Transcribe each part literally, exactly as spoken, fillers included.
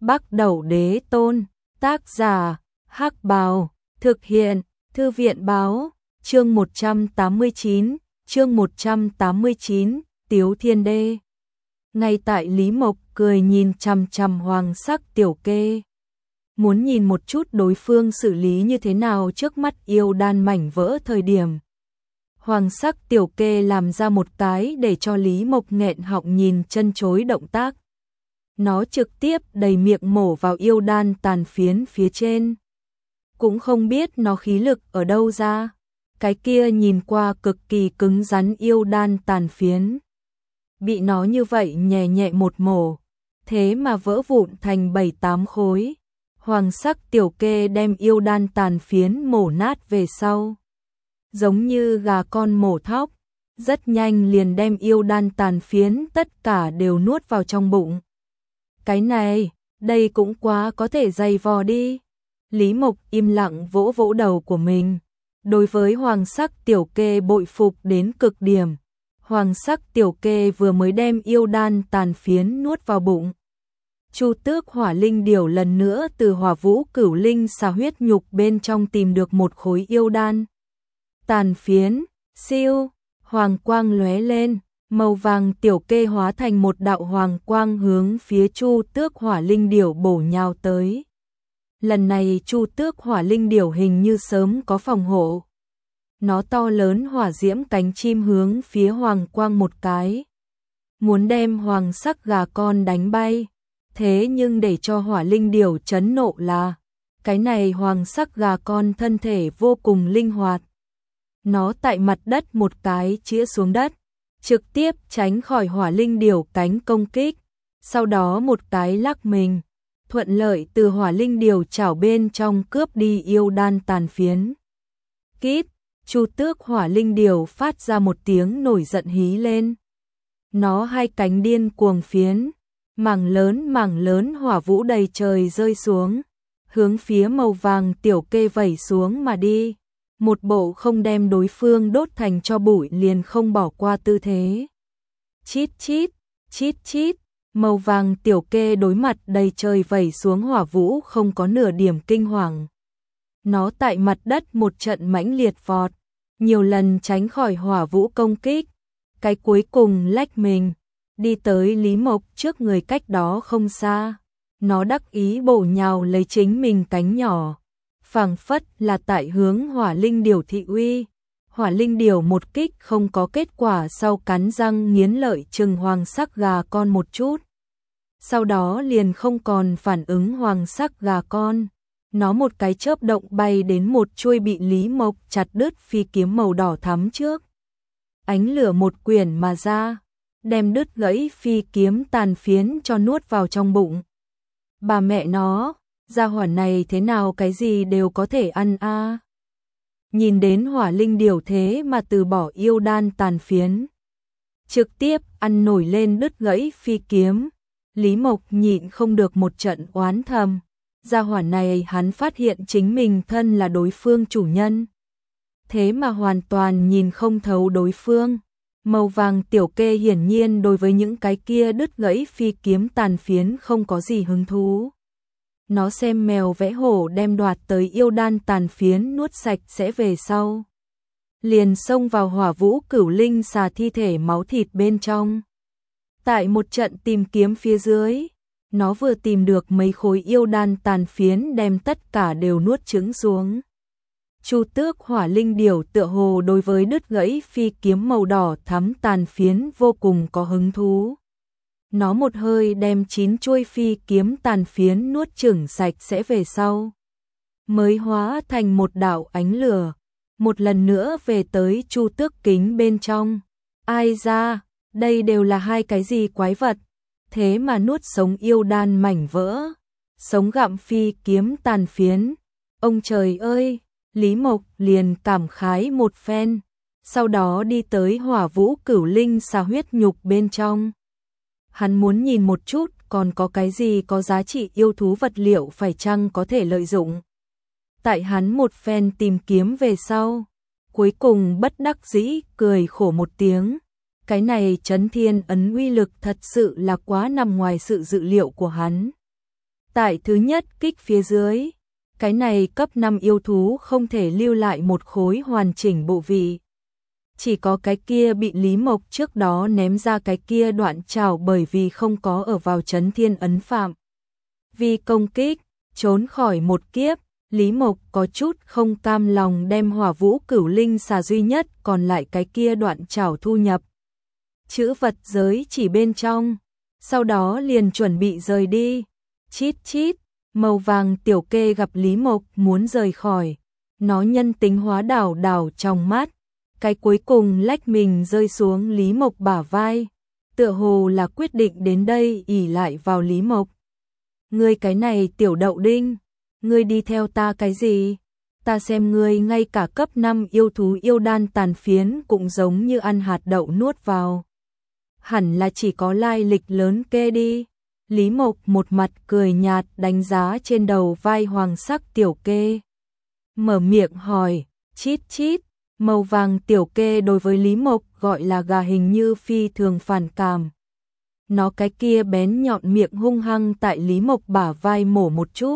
Bắc Đẩu Đế Tôn, tác giả, Hắc Bào, thực hiện, Thư viện Báo, chương một trăm tám mươi chín, chương một trăm tám mươi chín, Tiếu Thiên Đê. Ngay tại Lý Mộc cười nhìn chằm chằm Hoàng Sắc Tiểu Kê, muốn nhìn một chút đối phương xử lý như thế nào trước mắt yêu đan mảnh vỡ thời điểm. Hoàng Sắc Tiểu Kê làm ra một cái để cho Lý Mộc nghẹn họng nhìn chân chối động tác. Nó trực tiếp đầy miệng mổ vào yêu đan tàn phiến phía trên. Cũng không biết nó khí lực ở đâu ra. Cái kia nhìn qua cực kỳ cứng rắn yêu đan tàn phiến. Bị nó như vậy nhẹ nhẹ một mổ, thế mà vỡ vụn thành bảy tám khối. Hoàng Sắc Tiểu Kê đem yêu đan tàn phiến mổ nát về sau. Giống như gà con mổ thóc, rất nhanh liền đem yêu đan tàn phiến tất cả đều nuốt vào trong bụng. Cái này, đây cũng quá có thể dày vò đi. Lý Mộc im lặng vỗ vỗ đầu của mình. Đối với Hoàng Sắc Tiểu Kê bội phục đến cực điểm. Hoàng Sắc Tiểu Kê vừa mới đem yêu đan tàn phiến nuốt vào bụng. Chu Tước Hỏa Linh Điểu lần nữa từ Hỏa Vũ Cửu Linh xà huyết nhục bên trong tìm được một khối yêu đan tàn phiến, siêu, hoàng quang lóe lên, màu vàng Tiểu Kê hóa thành một đạo hoàng quang hướng phía Chu Tước Hỏa Linh Điểu bổ nhào tới. Lần này Chu Tước Hỏa Linh Điểu hình như sớm có phòng hộ. Nó to lớn hỏa diễm cánh chim hướng phía hoàng quang một cái, muốn đem hoàng sắc gà con đánh bay. Thế nhưng để cho Hỏa Linh Điểu chấn nộ là, cái này hoàng sắc gà con thân thể vô cùng linh hoạt. Nó tại mặt đất một cái chĩa xuống đất, trực tiếp tránh khỏi Hỏa Linh Điểu cánh công kích, sau đó một cái lắc mình, thuận lợi từ Hỏa Linh Điểu chảo bên trong cướp đi yêu đan tàn phiến. Kít, Chu Tước Hỏa Linh Điểu phát ra một tiếng nổi giận hí lên. Nó hai cánh điên cuồng phiến, mảng lớn mảng lớn hỏa vũ đầy trời rơi xuống, hướng phía màu vàng Tiểu Kê vẩy xuống mà đi. Một bộ không đem đối phương đốt thành cho bụi liền không bỏ qua tư thế. Chít chít, chít chít, màu vàng Tiểu Kê đối mặt đầy trời vẩy xuống hỏa vũ không có nửa điểm kinh hoàng. Nó tại mặt đất một trận mãnh liệt vọt, nhiều lần tránh khỏi hỏa vũ công kích, cái cuối cùng lách mình, đi tới Lý Mộc trước người cách đó không xa. Nó đắc ý bổ nhào lấy chính mình cánh nhỏ, phảng phất là tại hướng Hỏa Linh Điểu thị uy. Hỏa Linh Điểu một kích không có kết quả sau cắn răng nghiến lợi chừng hoàng sắc gà con một chút. Sau đó liền không còn phản ứng hoàng sắc gà con. Nó một cái chớp động bay đến một chuôi bị Lý Mộc chặt đứt phi kiếm màu đỏ thắm trước. Ánh lửa một quyển mà ra, đem đứt gãy phi kiếm tàn phiến cho nuốt vào trong bụng. Bà mẹ nó, gia hỏa này thế nào cái gì đều có thể ăn a. À. Nhìn đến Hỏa Linh Điểu thế mà từ bỏ yêu đan tàn phiến, trực tiếp ăn nổi lên đứt gãy phi kiếm. Lý Mộc nhịn không được một trận oán thầm. Gia hỏa này hắn phát hiện chính mình thân là đối phương chủ nhân, thế mà hoàn toàn nhìn không thấu đối phương. Màu vàng Tiểu Kê hiển nhiên đối với những cái kia đứt gãy phi kiếm tàn phiến không có gì hứng thú. Nó xem mèo vẽ hổ đem đoạt tới yêu đan tàn phiến nuốt sạch sẽ về sau, liền xông vào Hỏa Vũ Cửu Linh xà thi thể máu thịt bên trong. Tại một trận tìm kiếm phía dưới, nó vừa tìm được mấy khối yêu đan tàn phiến đem tất cả đều nuốt trứng xuống. Chu Tước Hỏa Linh Điểu tựa hồ đối với đứt gãy phi kiếm màu đỏ thắm tàn phiến vô cùng có hứng thú. Nó một hơi đem chín chuôi phi kiếm tàn phiến nuốt chửng sạch sẽ về sau, mới hóa thành một đạo ánh lửa, một lần nữa về tới Chu Tước kính bên trong. Ai ra, đây đều là hai cái gì quái vật, thế mà nuốt sống yêu đan mảnh vỡ, sống gặm phi kiếm tàn phiến. Ông trời ơi! Lý Mộc liền cảm khái một phen, sau đó đi tới Hỏa Vũ Cửu Linh xà huyết nhục bên trong. Hắn muốn nhìn một chút còn có cái gì có giá trị yêu thú vật liệu phải chăng có thể lợi dụng. Tại hắn một phen tìm kiếm về sau, cuối cùng bất đắc dĩ cười khổ một tiếng. Cái này Chấn Thiên Ấn uy lực thật sự là quá nằm ngoài sự dự liệu của hắn. Tại thứ nhất kích phía dưới, cái này cấp năm yêu thú không thể lưu lại một khối hoàn chỉnh bộ vị. Chỉ có cái kia bị Lý Mộc trước đó ném ra cái kia đoạn trảo bởi vì không có ở vào chấn thiên ấn phạm. Vì công kích, trốn khỏi một kiếp, Lý Mộc có chút không cam lòng đem Hỏa Vũ Cửu Linh xà duy nhất còn lại cái kia đoạn trảo thu nhập chữ vật giới chỉ bên trong, sau đó liền chuẩn bị rời đi. Chít chít, màu vàng tiểu kê gặp Lý Mộc muốn rời khỏi, nó nhân tính hóa đảo đảo trong mắt, cái cuối cùng lách mình rơi xuống Lý Mộc bả vai, tựa hồ là quyết định đến đây ỷ lại vào Lý Mộc. Ngươi cái này tiểu đậu đinh, ngươi đi theo ta cái gì? Ta xem ngươi ngay cả cấp năm yêu thú yêu đan tàn phiến cũng giống như ăn hạt đậu nuốt vào. Hẳn là chỉ có lai lịch lớn kê đi. Lý Mộc một mặt cười nhạt đánh giá trên đầu vai hoàng sắc tiểu kê. Mở miệng hỏi, chít chít, màu vàng tiểu kê đối với Lý Mộc gọi là gà hình như phi thường phản cảm. Nó cái kia bén nhọn miệng hung hăng tại Lý Mộc bả vai mổ một chút.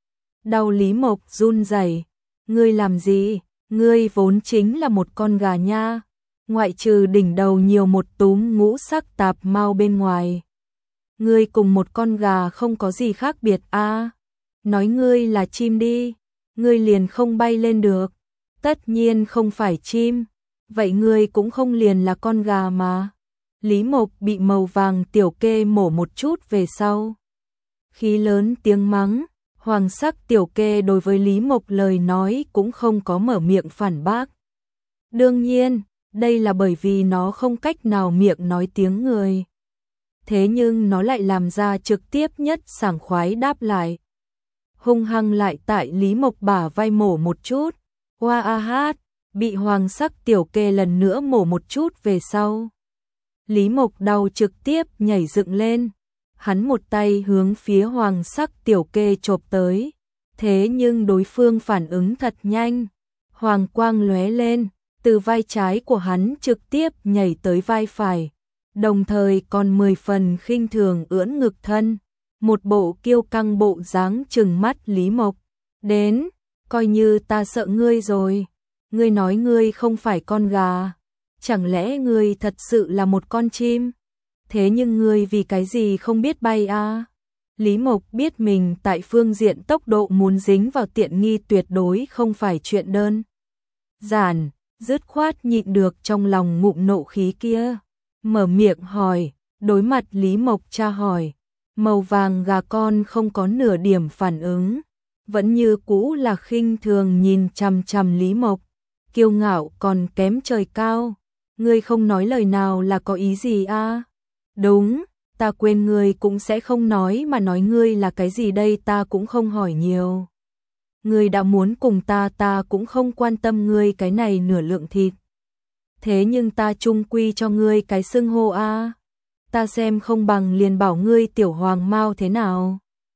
Đau Lý Mộc run rẩy, ngươi làm gì? Ngươi vốn chính là một con gà nha. Ngoại trừ đỉnh đầu nhiều một túm ngũ sắc tạp mau bên ngoài. Ngươi cùng một con gà không có gì khác biệt a. À, nói ngươi là chim đi, ngươi liền không bay lên được. Tất nhiên không phải chim, vậy ngươi cũng không liền là con gà mà. Lý Mộc bị màu vàng tiểu kê mổ một chút về sau. Khí lớn tiếng mắng, hoàng sắc tiểu kê đối với Lý Mộc lời nói cũng không có mở miệng phản bác. Đương nhiên, đây là bởi vì nó không cách nào miệng nói tiếng người. Thế nhưng nó lại làm ra trực tiếp nhất sảng khoái đáp lại. Hung hăng lại tại Lý Mộc bả vai mổ một chút. Hoa a hát, bị hoàng sắc tiểu kê lần nữa mổ một chút về sau. Lý Mộc đau trực tiếp nhảy dựng lên. Hắn một tay hướng phía hoàng sắc tiểu kê chộp tới. Thế nhưng đối phương phản ứng thật nhanh. Hoàng quang lóe lên, từ vai trái của hắn trực tiếp nhảy tới vai phải. Đồng thời còn mười phần khinh thường ưỡn ngực thân. Một bộ kiêu căng bộ dáng trừng mắt Lý Mộc. Đến, coi như ta sợ ngươi rồi. Ngươi nói ngươi không phải con gà. Chẳng lẽ ngươi thật sự là một con chim? Thế nhưng ngươi vì cái gì không biết bay à? Lý Mộc biết mình tại phương diện tốc độ muốn dính vào tiện nghi tuyệt đối không phải chuyện đơn giản, dứt khoát nhịn được trong lòng ngụm nộ khí kia. Mở miệng hỏi, đối mặt Lý Mộc tra hỏi, màu vàng gà con không có nửa điểm phản ứng, vẫn như cũ là khinh thường nhìn chằm chằm Lý Mộc, kiêu ngạo còn kém trời cao. Ngươi không nói lời nào là có ý gì à? Đúng, ta quên ngươi cũng sẽ không nói mà nói ngươi là cái gì đây ta cũng không hỏi nhiều. Ngươi đã muốn cùng ta ta cũng không quan tâm ngươi cái này nửa lượng thịt. Thế nhưng ta chung quy cho ngươi cái xưng hô a. À. Ta xem không bằng liền bảo ngươi tiểu hoàng mao thế nào.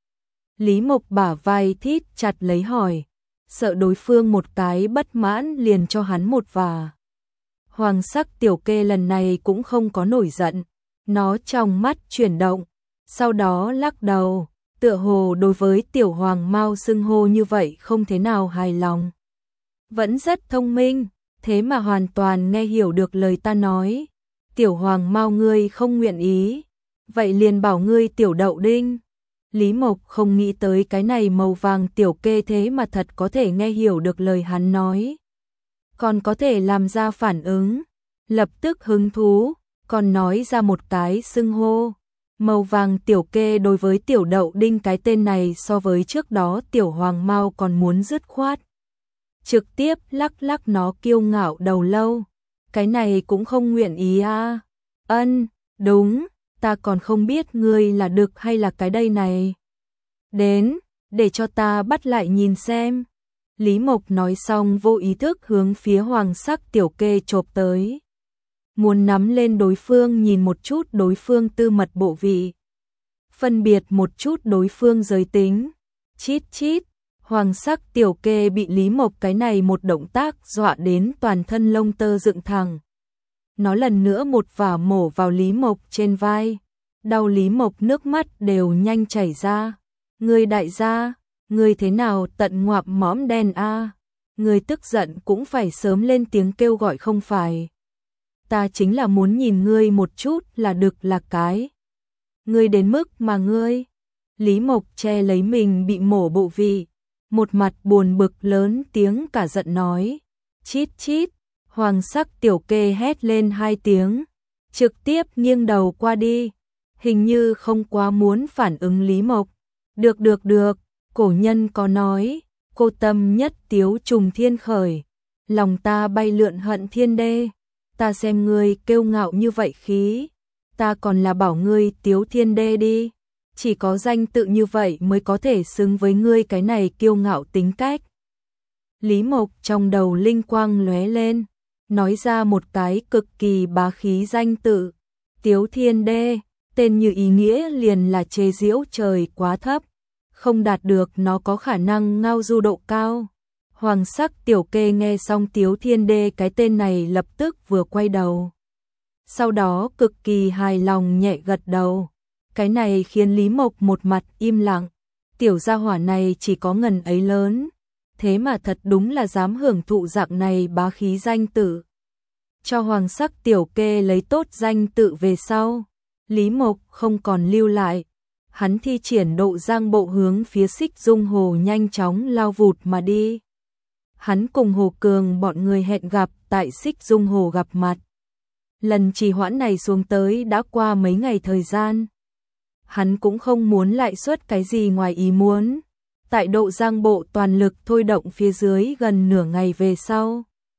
Lý Mộc bả vai thít chặt lấy hỏi, sợ đối phương một cái bất mãn liền cho hắn một vả. Hoàng sắc tiểu kê lần này cũng không có nổi giận, nó trong mắt chuyển động, sau đó lắc đầu, tựa hồ đối với tiểu hoàng mao xưng hô như vậy không thế nào hài lòng. Vẫn rất thông minh, thế mà hoàn toàn nghe hiểu được lời ta nói. Tiểu hoàng mao ngươi không nguyện ý, vậy liền bảo ngươi tiểu đậu đinh. Lý Mộc không nghĩ tới cái này màu vàng tiểu kê thế mà thật có thể nghe hiểu được lời hắn nói. Còn có thể làm ra phản ứng, lập tức hứng thú, còn nói ra một cái xưng hô. Màu vàng tiểu kê đối với tiểu đậu đinh cái tên này so với trước đó tiểu hoàng mao còn muốn dứt khoát. Trực tiếp lắc lắc nó kiêu ngạo đầu lâu. Cái này cũng không nguyện ý à? Ân, đúng, ta còn không biết ngươi là đực hay là cái đây này. Đến, để cho ta bắt lại nhìn xem. Lý Mộc nói xong vô ý thức hướng phía hoàng sắc tiểu kê chộp tới. Muốn nắm lên đối phương nhìn một chút đối phương tư mật bộ vị. Phân biệt một chút đối phương giới tính. Chít chít, hoàng sắc tiểu kê bị Lý Mộc cái này một động tác dọa đến toàn thân lông tơ dựng thẳng. Nó lần nữa một vả mổ vào Lý Mộc trên vai. Đau Lý Mộc nước mắt đều nhanh chảy ra. Người đại gia, người thế nào tận ngoạp mõm đen a? Người tức giận cũng phải sớm lên tiếng kêu gọi không phải. Ta chính là muốn nhìn ngươi một chút là được là cái. Ngươi đến mức mà ngươi. Lý Mộc che lấy mình bị mổ bộ vị, một mặt buồn bực lớn tiếng cả giận nói. Chít chít, hoàng sắc tiểu kê hét lên hai tiếng, trực tiếp nghiêng đầu qua đi, hình như không quá muốn phản ứng Lý Mộc. Được được được, cổ nhân có nói, cô tâm nhất tiếu trùng thiên khởi, lòng ta bay lượn hận thiên đê, ta xem ngươi kiêu ngạo như vậy khí, ta còn là bảo ngươi tiếu thiên đê đi, chỉ có danh tự như vậy mới có thể xứng với ngươi cái này kiêu ngạo tính cách. Lý Mộc trong đầu linh quang lóe lên, nói ra một cái cực kỳ bá khí danh tự, Tiếu Thiên Đê, tên như ý nghĩa liền là chế giễu trời quá thấp, không đạt được nó có khả năng ngao du độ cao. Hoàng sắc tiểu kê nghe xong Tiếu Thiên Đê cái tên này lập tức vừa quay đầu. Sau đó cực kỳ hài lòng nhẹ gật đầu. Cái này khiến Lý Mộc một mặt im lặng. Tiểu gia hỏa này chỉ có ngần ấy lớn. Thế mà thật đúng là dám hưởng thụ dạng này bá khí danh tự. Cho hoàng sắc tiểu kê lấy tốt danh tự về sau. Lý Mộc không còn lưu lại. Hắn thi triển độ giang bộ hướng phía Xích Dung Hồ nhanh chóng lao vụt mà đi. Hắn cùng Hồ Cường bọn người hẹn gặp tại Xích Dung Hồ gặp mặt. Lần trì hoãn này xuống tới đã qua mấy ngày thời gian. Hắn cũng không muốn lại xuất cái gì ngoài ý muốn. Tại độ giang bộ toàn lực thôi động phía dưới gần nửa ngày về sau.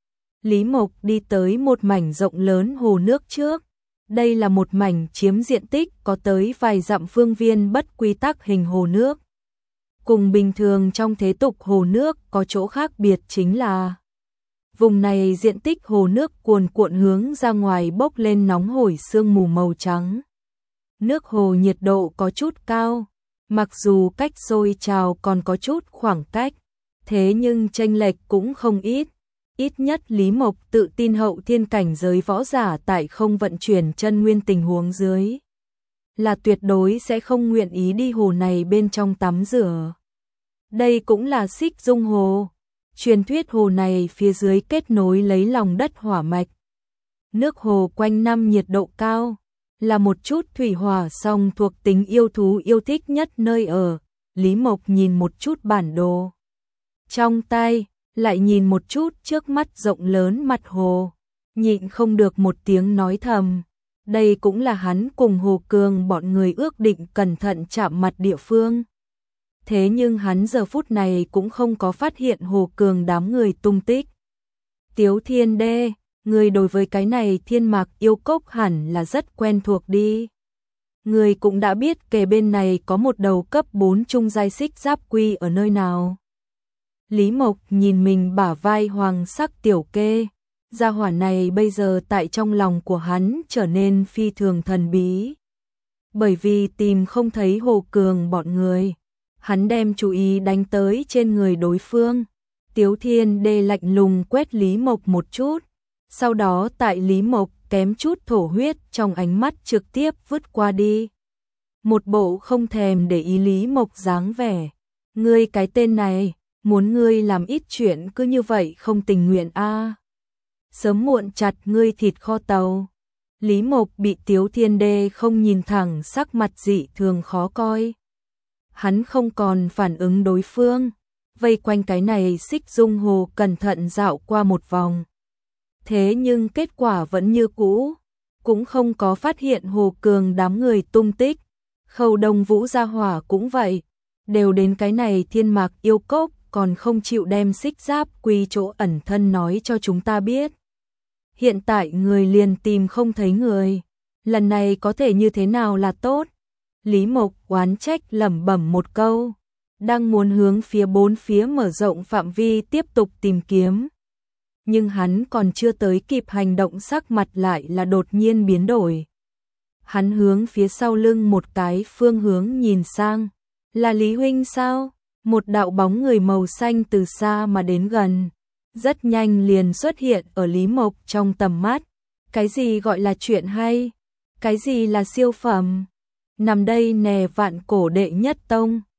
Lý Mộc đi tới một mảnh rộng lớn hồ nước trước. Đây là một mảnh chiếm diện tích có tới vài dặm phương viên bất quy tắc hình hồ nước. Cùng bình thường trong thế tục hồ nước có chỗ khác biệt chính là vùng này diện tích hồ nước cuồn cuộn hướng ra ngoài bốc lên nóng hổi sương mù màu trắng. Nước hồ nhiệt độ có chút cao, mặc dù cách sôi trào còn có chút khoảng cách, thế nhưng chênh lệch cũng không ít. Ít nhất Lý Mộc tự tin hậu thiên cảnh giới võ giả tại không vận chuyển chân nguyên tình huống dưới. Là tuyệt đối sẽ không nguyện ý đi hồ này bên trong tắm rửa. Đây cũng là Xích Dung Hồ. Truyền thuyết hồ này phía dưới kết nối lấy lòng đất hỏa mạch. Nước hồ quanh năm nhiệt độ cao, là một chút thủy hỏa song thuộc tính yêu thú yêu thích nhất nơi ở. Lý Mộc nhìn một chút bản đồ trong tay, lại nhìn một chút trước mắt rộng lớn mặt hồ, nhịn không được một tiếng nói thầm. Đây cũng là hắn cùng Hồ Cường bọn người ước định cẩn thận chạm mặt địa phương. Thế nhưng hắn giờ phút này cũng không có phát hiện Hồ Cường đám người tung tích. Tiếu Thiên Đê, người đối với cái này thiên mạc yêu cốc hẳn là rất quen thuộc đi. Người cũng đã biết kề bên này có một đầu cấp bốn trung giai xích giáp quy ở nơi nào. Lý Mộc nhìn mình bả vai hoàng sắc tiểu kê. Gia hỏa này bây giờ tại trong lòng của hắn trở nên phi thường thần bí. Bởi vì tìm không thấy Hồ Cường bọn người. Hắn đem chú ý đánh tới trên người đối phương. Tiếu Thiên Đê lạnh lùng quét Lý Mộc một chút. Sau đó tại Lý Mộc kém chút thổ huyết trong ánh mắt trực tiếp vứt qua đi. Một bộ không thèm để ý Lý Mộc dáng vẻ. Ngươi cái tên này, muốn ngươi làm ít chuyện cứ như vậy không tình nguyện a à. Sớm muộn chặt ngươi thịt kho tàu. Lý Mộc bị Tiếu Thiên Đê không nhìn thẳng sắc mặt dị thường khó coi. Hắn không còn phản ứng đối phương, vây quanh cái này Xích Dung Hồ cẩn thận dạo qua một vòng. Thế nhưng kết quả vẫn như cũ, cũng không có phát hiện Hồ Cường đám người tung tích. Khâu Đông Vũ gia hỏa cũng vậy, đều đến cái này thiên mạc yêu cốc còn không chịu đem xích giáp quy chỗ ẩn thân nói cho chúng ta biết. Hiện tại người liền tìm không thấy người, lần này có thể như thế nào là tốt? Lý Mộc oán trách lẩm bẩm một câu, đang muốn hướng phía bốn phía mở rộng phạm vi tiếp tục tìm kiếm. Nhưng hắn còn chưa tới kịp hành động sắc mặt lại là đột nhiên biến đổi. Hắn hướng phía sau lưng một cái phương hướng nhìn sang, là Lý huynh sao? Một đạo bóng người màu xanh từ xa mà đến gần, rất nhanh liền xuất hiện ở Lý Mộc trong tầm mắt. Cái gì gọi là chuyện hay? Cái gì là siêu phẩm? Nằm đây nè vạn cổ đệ nhất tông,